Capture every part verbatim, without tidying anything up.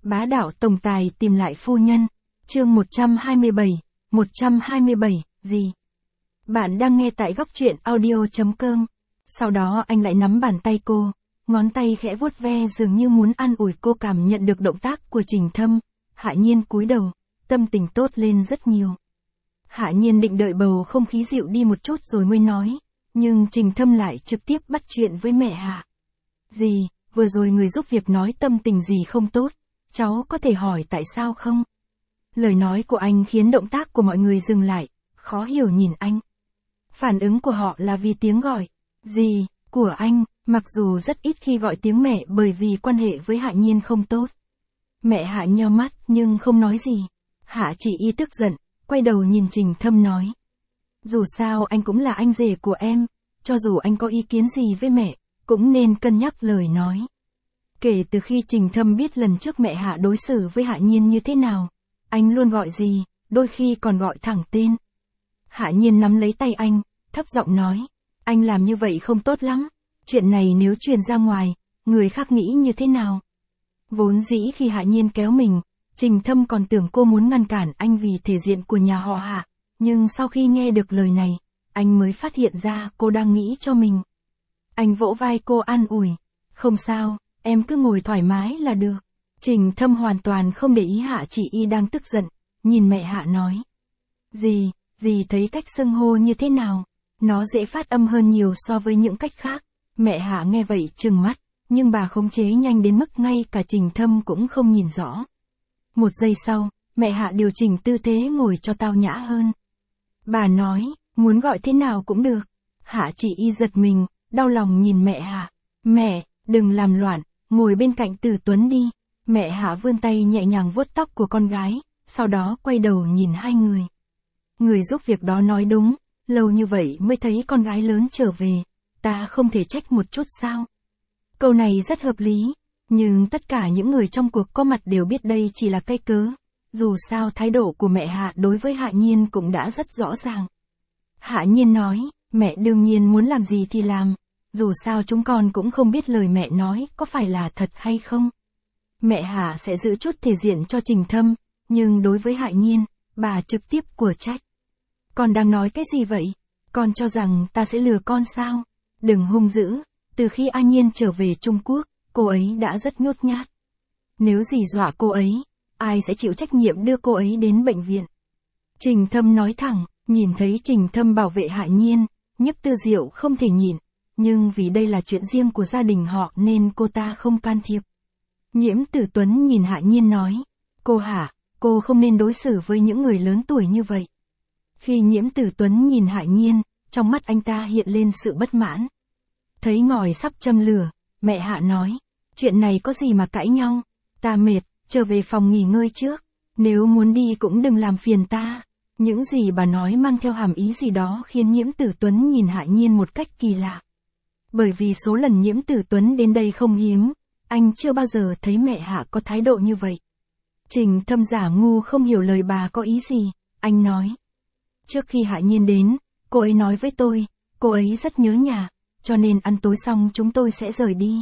Bá đạo tổng tài tìm lại phu nhân. Chương một trăm hai mươi bảy, một trăm hai mươi bảy, gì? Bạn đang nghe tại góc truyện audio chấm com. Sau đó anh lại nắm bàn tay cô, ngón tay khẽ vuốt ve dường như muốn an ủi cô cảm nhận được động tác của Trình Thâm. Hạ Nhiên cúi đầu, tâm tình tốt lên rất nhiều. Hạ Nhiên định đợi bầu không khí dịu đi một chút rồi mới nói, nhưng Trình Thâm lại trực tiếp bắt chuyện với mẹ Hạ. Dì, vừa rồi người giúp việc nói tâm tình gì không tốt, cháu có thể hỏi tại sao không? Lời nói của anh khiến động tác của mọi người dừng lại, khó hiểu nhìn anh. Phản ứng của họ là vì tiếng gọi, dì, của anh, mặc dù rất ít khi gọi tiếng mẹ bởi vì quan hệ với Hạ Nhiên không tốt. Mẹ Hạ nheo mắt nhưng không nói gì. Hạ Chỉ Y tức giận, quay đầu nhìn Trình Thâm nói. Dù sao anh cũng là anh rể của em, cho dù anh có ý kiến gì với mẹ, cũng nên cân nhắc lời nói. Kể từ khi Trình Thâm biết lần trước mẹ Hạ đối xử với Hạ Nhiên như thế nào, anh luôn gọi gì, đôi khi còn gọi thẳng tên. Hạ Nhiên nắm lấy tay anh, thấp giọng nói, anh làm như vậy không tốt lắm, chuyện này nếu truyền ra ngoài, người khác nghĩ như thế nào? Vốn dĩ khi Hạ Nhiên kéo mình, Trình Thâm còn tưởng cô muốn ngăn cản anh vì thể diện của nhà họ Hạ, nhưng sau khi nghe được lời này, anh mới phát hiện ra cô đang nghĩ cho mình. Anh vỗ vai cô an ủi, không sao, em cứ ngồi thoải mái là được. Trình Thâm hoàn toàn không để ý Hạ Chỉ Y đang tức giận, nhìn mẹ Hạ nói. Dì, dì thấy cách xưng hô như thế nào? Nó dễ phát âm hơn nhiều so với những cách khác. Mẹ Hạ nghe vậy trừng mắt, nhưng bà khống chế nhanh đến mức ngay cả Trình Thâm cũng không nhìn rõ. Một giây sau, mẹ Hạ điều chỉnh tư thế ngồi cho tao nhã hơn. Bà nói, muốn gọi thế nào cũng được. Hạ Chỉ Y giật mình, đau lòng nhìn mẹ Hạ. Mẹ, đừng làm loạn, ngồi bên cạnh Từ Tuấn đi. Mẹ Hạ vươn tay nhẹ nhàng vuốt tóc của con gái, sau đó quay đầu nhìn hai người. Người giúp việc đó nói đúng, lâu như vậy mới thấy con gái lớn trở về, ta không thể trách một chút sao? Câu này rất hợp lý, nhưng tất cả những người trong cuộc có mặt đều biết đây chỉ là cái cớ. Dù sao thái độ của mẹ Hạ đối với Hạ Nhiên cũng đã rất rõ ràng. Hạ Nhiên nói, mẹ đương nhiên muốn làm gì thì làm, dù sao chúng con cũng không biết lời mẹ nói có phải là thật hay không. Mẹ Hạ sẽ giữ chút thể diện cho Trình Thâm, nhưng đối với Hạ Nhiên, bà trực tiếp của trách. Con đang nói cái gì vậy? Con cho rằng ta sẽ lừa con sao? Đừng hung dữ, từ khi An Nhiên trở về Trung Quốc, cô ấy đã rất nhút nhát. Nếu dì dọa cô ấy, ai sẽ chịu trách nhiệm đưa cô ấy đến bệnh viện? Trình Thâm nói thẳng, nhìn thấy Trình Thâm bảo vệ Hạ Nhiên, Nhiếp Tư Diệu không thể nhịn, nhưng vì đây là chuyện riêng của gia đình họ nên cô ta không can thiệp. Nhiễm Tử Tuấn nhìn Hạ Nhiên nói, cô Hạ, cô không nên đối xử với những người lớn tuổi như vậy. Khi Nhiễm Tử Tuấn nhìn Hạ Nhiên, trong mắt anh ta hiện lên sự bất mãn. Thấy ngòi sắp châm lửa, mẹ Hạ nói, chuyện này có gì mà cãi nhau, ta mệt, trở về phòng nghỉ ngơi trước, nếu muốn đi cũng đừng làm phiền ta. Những gì bà nói mang theo hàm ý gì đó khiến Nhiễm Tử Tuấn nhìn Hạ Nhiên một cách kỳ lạ. Bởi vì số lần Nhiễm Tử Tuấn đến đây không hiếm, anh chưa bao giờ thấy mẹ Hạ có thái độ như vậy. Trình Thâm giả ngu không hiểu lời bà có ý gì, anh nói. Trước khi Hạ Nhiên đến, cô ấy nói với tôi, cô ấy rất nhớ nhà, cho nên ăn tối xong chúng tôi sẽ rời đi.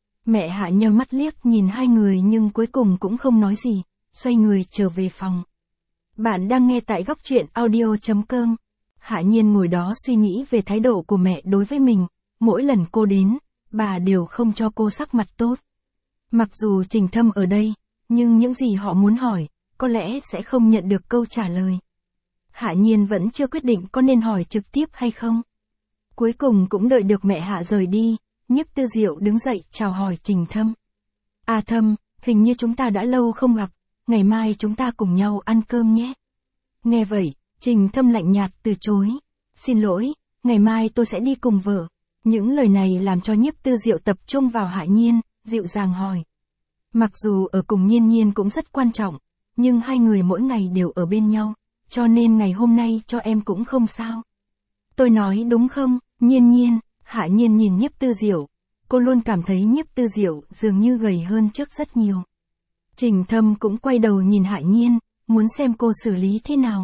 Mẹ Hạ nheo mắt liếc nhìn hai người nhưng cuối cùng cũng không nói gì, xoay người trở về phòng. Bạn đang nghe tại góc truyện audio chấm com. Hạ Nhiên ngồi đó suy nghĩ về thái độ của mẹ đối với mình, mỗi lần cô đến, bà đều không cho cô sắc mặt tốt. Mặc dù Trình Thâm ở đây, nhưng những gì họ muốn hỏi, có lẽ sẽ không nhận được câu trả lời. Hạ Nhiên vẫn chưa quyết định có nên hỏi trực tiếp hay không. Cuối cùng cũng đợi được mẹ Hạ rời đi, Nhiếp Tư Diệu đứng dậy chào hỏi Trình Thâm. À Thâm, hình như chúng ta đã lâu không gặp, ngày mai chúng ta cùng nhau ăn cơm nhé. Nghe vậy, Trình Thâm lạnh nhạt từ chối. Xin lỗi, ngày mai tôi sẽ đi cùng vợ. Những lời này làm cho Nhiếp Tư Diệu tập trung vào Hạ Nhiên, dịu dàng hỏi. Mặc dù ở cùng Nhiên Nhiên cũng rất quan trọng, nhưng hai người mỗi ngày đều ở bên nhau, cho nên ngày hôm nay cho em cũng không sao. Tôi nói đúng không, Nhiên Nhiên? Hạ Nhiên nhìn Nhiếp Tư Diệu, cô luôn cảm thấy Nhiếp Tư Diệu dường như gầy hơn trước rất nhiều. Trình Thâm cũng quay đầu nhìn Hạ Nhiên, muốn xem cô xử lý thế nào.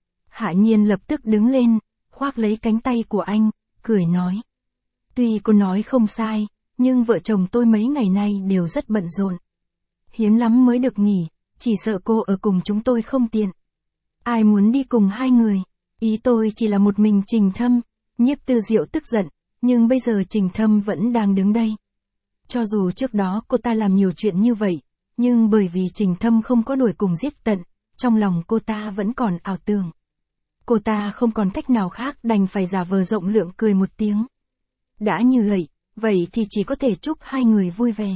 Hạ Nhiên lập tức đứng lên, khoác lấy cánh tay của anh, cười nói. Tuy cô nói không sai, nhưng vợ chồng tôi mấy ngày nay đều rất bận rộn. hiếm lắm mới được nghỉ, chỉ sợ cô ở cùng chúng tôi không tiện. Ai muốn đi cùng hai người, ý tôi chỉ là một mình Trình Thâm. Nhiếp Tư Diệu tức giận, nhưng bây giờ Trình Thâm vẫn đang đứng đây. Cho dù trước đó cô ta làm nhiều chuyện như vậy, nhưng bởi vì Trình Thâm không có đuổi cùng giết tận, trong lòng cô ta vẫn còn ảo tưởng. Cô ta không còn cách nào khác đành phải giả vờ rộng lượng cười một tiếng. Đã như vậy, vậy thì chỉ có thể chúc hai người vui vẻ.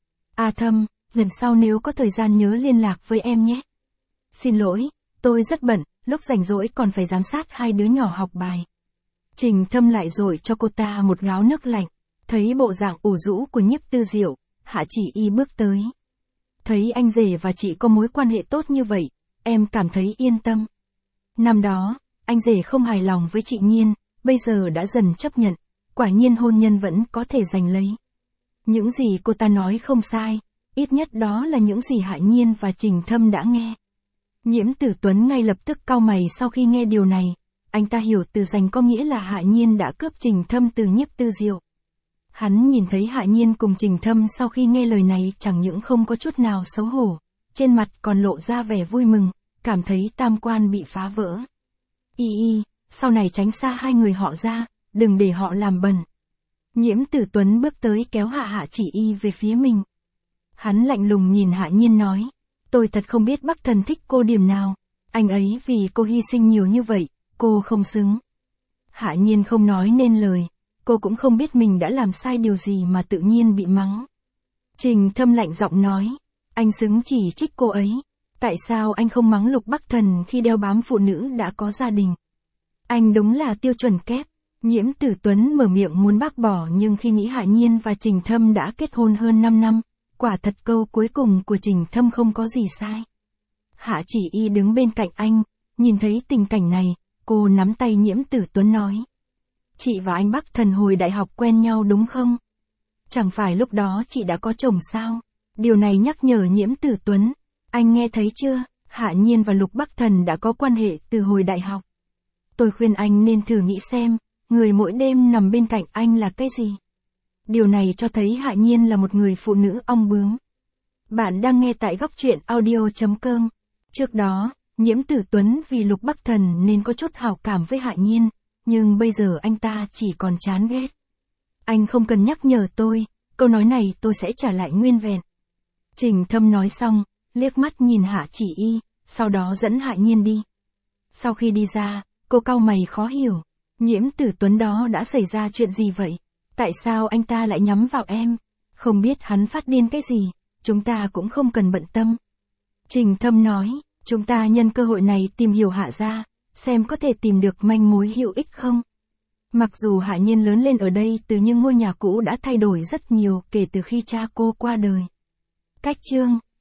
A Thâm, lần sau nếu có thời gian nhớ liên lạc với em nhé. Xin lỗi, tôi rất bận, lúc rảnh rỗi còn phải giám sát hai đứa nhỏ học bài. Trình Thâm lại dội cho cô ta một gáo nước lạnh. Thấy bộ dạng ủ rũ của Nhiếp Tư Diệu, Hạ Chỉ Y bước tới. Thấy anh rể và chị có mối quan hệ tốt như vậy, em cảm thấy yên tâm. Năm đó, anh rể không hài lòng với chị Nhiên, bây giờ đã dần chấp nhận, quả nhiên hôn nhân vẫn có thể giành lấy. Những gì cô ta nói không sai, ít nhất đó là những gì Hạ Nhiên và Trình Thâm đã nghe. Nhiễm Tử Tuấn ngay lập tức cau mày sau khi nghe điều này, anh ta hiểu từ giành có nghĩa là Hạ Nhiên đã cướp Trình Thâm từ Nhiếp Tư Diệu. Hắn nhìn thấy Hạ Nhiên cùng Trình Thâm sau khi nghe lời này chẳng những không có chút nào xấu hổ, trên mặt còn lộ ra vẻ vui mừng, cảm thấy tam quan bị phá vỡ. Y y, sau này tránh xa hai người họ ra, đừng để họ làm bẩn. Nhiễm Tử Tuấn bước tới kéo Hạ Hạ Chỉ Y về phía mình. Hắn lạnh lùng nhìn Hạ Nhiên nói, tôi thật không biết Bắc Thần thích cô điểm nào, anh ấy vì cô hy sinh nhiều như vậy, cô không xứng. Hạ Nhiên không nói nên lời. Cô cũng không biết mình đã làm sai điều gì mà tự nhiên bị mắng. Trình Thâm lạnh giọng nói, anh xứng chỉ trích cô ấy. Tại sao anh không mắng Lục Bắc Thần khi đeo bám phụ nữ đã có gia đình? Anh đúng là tiêu chuẩn kép. Nhiễm Tử Tuấn mở miệng muốn bác bỏ nhưng khi nghĩ Hạ Nhiên và Trình Thâm đã kết hôn hơn năm năm, quả thật câu cuối cùng của Trình Thâm không có gì sai. Hạ Chỉ Y đứng bên cạnh anh, nhìn thấy tình cảnh này, cô nắm tay Nhiễm Tử Tuấn nói. Chị và anh Bắc Thần hồi đại học quen nhau đúng không? Chẳng phải lúc đó chị đã có chồng sao? Điều này nhắc nhở Nhiễm Tử Tuấn. Anh nghe thấy chưa? Hạ Nhiên và Lục Bắc Thần đã có quan hệ từ hồi đại học. Tôi khuyên anh nên thử nghĩ xem, người mỗi đêm nằm bên cạnh anh là cái gì? Điều này cho thấy Hạ Nhiên là một người phụ nữ ong bướm. Bạn đang nghe tại góc truyện audio chấm com. Trước đó, Nhiễm Tử Tuấn vì Lục Bắc Thần nên có chút hảo cảm với Hạ Nhiên. Nhưng bây giờ anh ta chỉ còn chán ghét. Anh không cần nhắc nhở tôi, câu nói này tôi sẽ trả lại nguyên vẹn. Trình Thâm nói xong, liếc mắt nhìn Hạ Chỉ Y, sau đó dẫn Hạ Nhiên đi. Sau khi đi ra, cô cau mày khó hiểu. Nhiễm Tử Tuấn đó đã xảy ra chuyện gì vậy? Tại sao anh ta lại nhắm vào em? Không biết hắn phát điên cái gì, chúng ta cũng không cần bận tâm. Trình Thâm nói, chúng ta nhân cơ hội này tìm hiểu Hạ gia. Xem có thể tìm được manh mối hữu ích không? Mặc dù Hạ Nhiên lớn lên ở đây từ nhưng ngôi nhà cũ đã thay đổi rất nhiều kể từ khi cha cô qua đời. Cách chương